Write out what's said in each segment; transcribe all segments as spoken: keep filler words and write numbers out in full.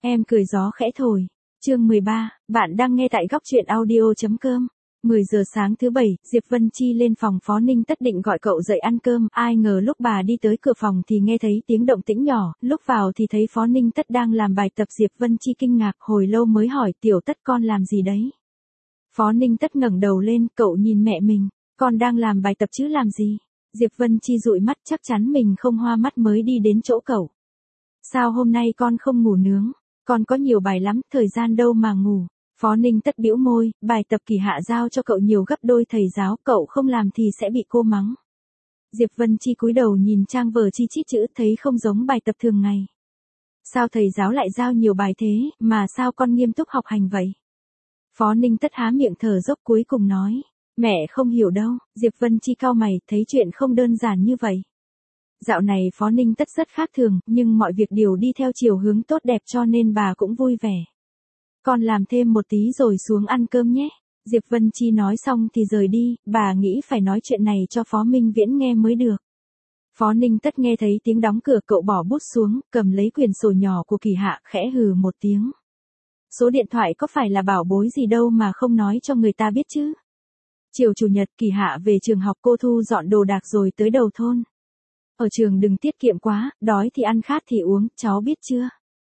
Em cười gió khẽ thổi. Chương mười ba, bạn đang nghe tại góc truyện audio.com. mười giờ sáng thứ bảy, Diệp Vân Chi lên phòng Phó Ninh Tất định gọi cậu dậy ăn cơm, ai ngờ lúc bà đi tới cửa phòng thì nghe thấy tiếng động tĩnh nhỏ, lúc vào thì thấy Phó Ninh Tất đang làm bài tập. Diệp Vân Chi kinh ngạc hồi lâu mới hỏi, Tiểu Tất con làm gì đấy? Phó Ninh Tất ngẩng đầu lên, cậu nhìn mẹ mình, con đang làm bài tập chứ làm gì? Diệp Vân Chi dụi mắt, chắc chắn mình không hoa mắt mới đi đến chỗ cậu. Sao hôm nay con không ngủ nướng? Con có nhiều bài lắm, thời gian đâu mà ngủ. Phó Ninh Tất bĩu môi, bài tập Kỳ Hạ giao cho cậu nhiều gấp đôi thầy giáo, cậu không làm thì sẽ bị cô mắng. Diệp Vân Chi cúi đầu nhìn trang vở chi chít chữ, thấy không giống bài tập thường ngày. Sao thầy giáo lại giao nhiều bài thế, mà sao con nghiêm túc học hành vậy? Phó Ninh Tất há miệng thở dốc cuối cùng nói, mẹ không hiểu đâu. Diệp Vân Chi cau mày, thấy chuyện không đơn giản như vậy. Dạo này Phó Ninh Tất rất khác thường, nhưng mọi việc đều đi theo chiều hướng tốt đẹp cho nên bà cũng vui vẻ. Con làm thêm một tí rồi xuống ăn cơm nhé. Diệp Vân Chi nói xong thì rời đi, bà nghĩ phải nói chuyện này cho Phó Minh Viễn nghe mới được. Phó Ninh Tất nghe thấy tiếng đóng cửa, cậu bỏ bút xuống, cầm lấy quyển sổ nhỏ của Kỳ Hạ, khẽ hừ một tiếng. Số điện thoại có phải là bảo bối gì đâu mà không nói cho người ta biết chứ. Chiều chủ nhật Kỳ Hạ về trường học, cô thu dọn đồ đạc rồi tới đầu thôn. Ở trường đừng tiết kiệm quá, đói thì ăn, khát thì uống, cháu biết chưa?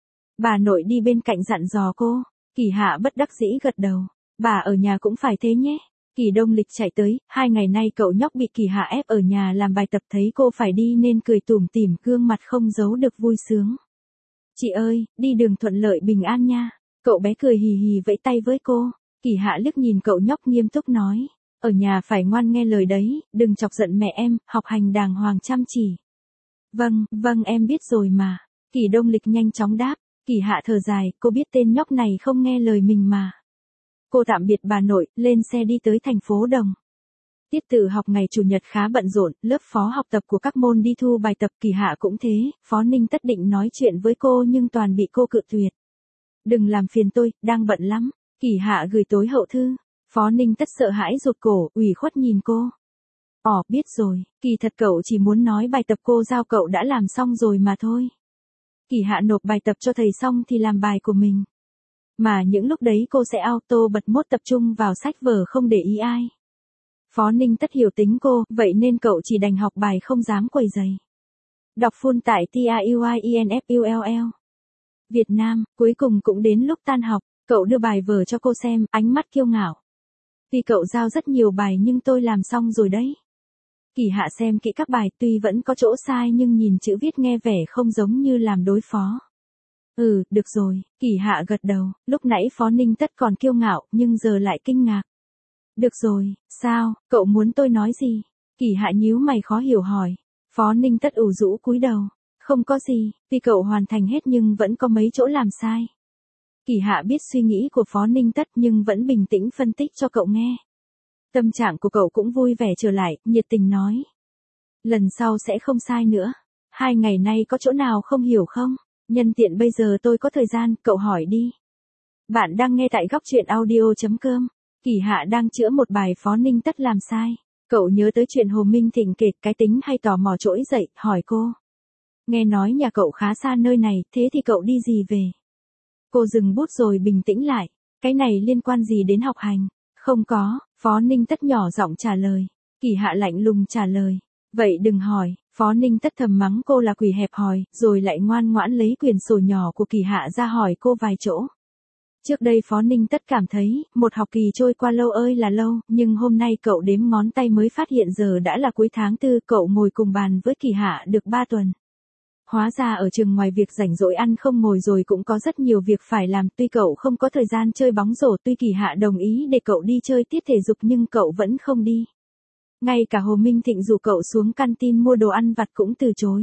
Bà nội đi bên cạnh dặn dò cô. Kỳ Hạ bất đắc dĩ gật đầu. Bà ở nhà cũng phải thế nhé. Kỳ Đông Lịch chạy tới, hai ngày nay cậu nhóc bị Kỳ Hạ ép ở nhà làm bài tập, thấy cô phải đi nên cười tủm tỉm, gương mặt không giấu được vui sướng. Chị ơi, đi đường thuận lợi bình an nha. Cậu bé cười hì hì vẫy tay với cô. Kỳ Hạ liếc nhìn cậu nhóc nghiêm túc nói. Ở nhà phải ngoan nghe lời đấy, đừng chọc giận mẹ em, học hành đàng hoàng chăm chỉ. Vâng, vâng em biết rồi mà. Kỳ Đông Lịch nhanh chóng đáp. Kỳ Hạ thở dài, cô biết tên nhóc này không nghe lời mình mà. Cô tạm biệt bà nội, lên xe đi tới thành phố Đồng. Tiết tự học ngày chủ nhật khá bận rộn, lớp phó học tập của các môn đi thu bài tập, Kỳ Hạ cũng thế. Phó Ninh Tất định nói chuyện với cô nhưng toàn bị cô cự tuyệt. Đừng làm phiền tôi, đang bận lắm. Kỳ Hạ gửi tối hậu thư. Phó Ninh Tất sợ hãi rụt cổ, ủy khuất nhìn cô. Ồ, biết rồi, kỳ thật cậu chỉ muốn nói bài tập cô giao cậu đã làm xong rồi mà thôi. Kỳ Hạ nộp bài tập cho thầy xong thì làm bài của mình. Mà những lúc đấy cô sẽ auto bật mốt tập trung vào sách vở không để ý ai. Phó Ninh Tất hiểu tính cô, vậy nên cậu chỉ đành học bài không dám quầy giày. Đọc full tại TIUIENFULL. Việt Nam, cuối cùng cũng đến lúc tan học, cậu đưa bài vở cho cô xem, ánh mắt kiêu ngạo. Vì cậu giao rất nhiều bài nhưng tôi làm xong rồi đấy. Kỳ Hạ xem kỹ các bài, tuy vẫn có chỗ sai nhưng nhìn chữ viết nghe vẻ không giống như làm đối phó. Ừ, được rồi, Kỳ Hạ gật đầu, lúc nãy Phó Ninh Tất còn kiêu ngạo nhưng giờ lại kinh ngạc. Được rồi, sao, cậu muốn tôi nói gì? Kỳ Hạ nhíu mày khó hiểu hỏi. Phó Ninh Tất ủ rũ cúi đầu. Không có gì, vì cậu hoàn thành hết nhưng vẫn có mấy chỗ làm sai. Kỳ Hạ biết suy nghĩ của Phó Ninh Tất nhưng vẫn bình tĩnh phân tích cho cậu nghe. Tâm trạng của cậu cũng vui vẻ trở lại, nhiệt tình nói. Lần sau sẽ không sai nữa. Hai ngày nay có chỗ nào không hiểu không? Nhân tiện bây giờ tôi có thời gian, cậu hỏi đi. Bạn đang nghe tại góc truyện audio.com. Kỳ Hạ đang chữa một bài Phó Ninh Tất làm sai. Cậu nhớ tới chuyện Hồ Minh Thịnh kể, cái tính hay tò mò trỗi dậy, hỏi cô. Nghe nói nhà cậu khá xa nơi này, thế thì cậu đi gì về? Cô dừng bút rồi bình tĩnh lại. Cái này liên quan gì đến học hành? Không có, Phó Ninh Tất nhỏ giọng trả lời. Kỳ Hạ lạnh lùng trả lời. Vậy đừng hỏi. Phó Ninh Tất thầm mắng cô là quỷ hẹp hòi, rồi lại ngoan ngoãn lấy quyển sổ nhỏ của Kỳ Hạ ra hỏi cô vài chỗ. Trước đây Phó Ninh Tất cảm thấy, một học kỳ trôi qua lâu ơi là lâu, nhưng hôm nay cậu đếm ngón tay mới phát hiện giờ đã là cuối tháng tư, cậu ngồi cùng bàn với Kỳ Hạ được ba tuần. Hóa ra ở trường ngoài việc rảnh rỗi ăn không ngồi rồi cũng có rất nhiều việc phải làm, tuy cậu không có thời gian chơi bóng rổ, tuy Kỳ Hạ đồng ý để cậu đi chơi tiết thể dục nhưng cậu vẫn không đi. Ngay cả Hồ Minh Thịnh rủ cậu xuống canteen mua đồ ăn vặt cũng từ chối.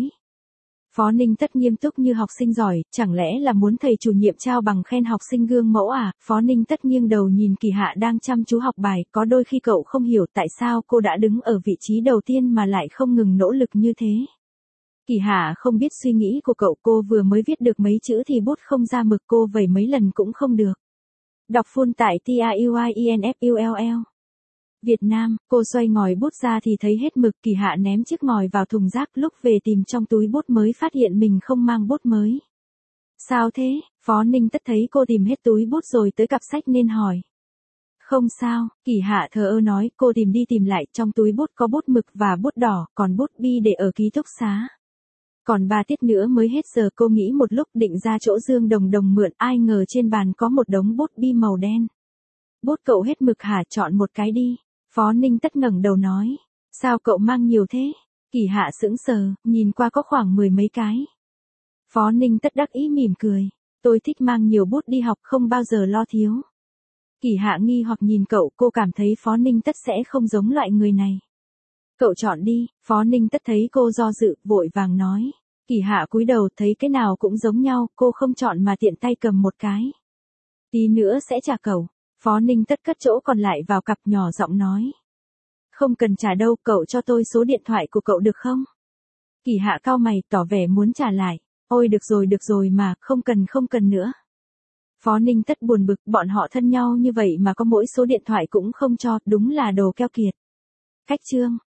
Phó Ninh Tất nghiêm túc như học sinh giỏi, chẳng lẽ là muốn thầy chủ nhiệm trao bằng khen học sinh gương mẫu à? Phó Ninh Tất nghiêng đầu nhìn Kỳ Hạ đang chăm chú học bài, có đôi khi cậu không hiểu tại sao cô đã đứng ở vị trí đầu tiên mà lại không ngừng nỗ lực như thế. Kỳ Hạ không biết suy nghĩ của cậu, cô vừa mới viết được mấy chữ thì bút không ra mực, cô vẩy mấy lần cũng không được. Đọc full tại TIUIENFULL. Việt Nam, cô xoay ngòi bút ra thì thấy hết mực. Kỳ Hạ ném chiếc ngòi vào thùng rác, lúc về tìm trong túi bút mới phát hiện mình không mang bút mới. Sao thế? Phó Ninh Tất thấy cô tìm hết túi bút rồi tới cặp sách nên hỏi. Không sao, Kỳ Hạ thờ ơ nói, cô tìm đi tìm lại, trong túi bút có bút mực và bút đỏ, còn bút bi để ở ký túc xá. Còn ba tiết nữa mới hết giờ, cô nghĩ một lúc định ra chỗ Dương Đồng Đồng mượn, ai ngờ trên bàn có một đống bút bi màu đen. Bút cậu hết mực hả, chọn một cái đi. Phó Ninh Tất ngẩng đầu nói. Sao cậu mang nhiều thế? Kỳ Hạ sững sờ, nhìn qua có khoảng mười mấy cái. Phó Ninh Tất đắc ý mỉm cười. Tôi thích mang nhiều bút đi học, không bao giờ lo thiếu. Kỳ Hạ nghi hoặc nhìn cậu, cô cảm thấy Phó Ninh Tất sẽ không giống loại người này. Cậu chọn đi. Phó Ninh Tất thấy cô do dự, vội vàng nói. Kỳ Hạ cúi đầu, thấy cái nào cũng giống nhau, cô không chọn mà tiện tay cầm một cái. Tí nữa sẽ trả cậu. Phó Ninh Tất cất chỗ còn lại vào cặp, nhỏ giọng nói. Không cần trả đâu, cậu cho tôi số điện thoại của cậu được không? Kỳ Hạ cau mày, tỏ vẻ muốn trả lại. Ôi được rồi được rồi mà, không cần không cần nữa. Phó Ninh Tất buồn bực, bọn họ thân nhau như vậy mà có mỗi số điện thoại cũng không cho, đúng là đồ keo kiệt. Cách chương.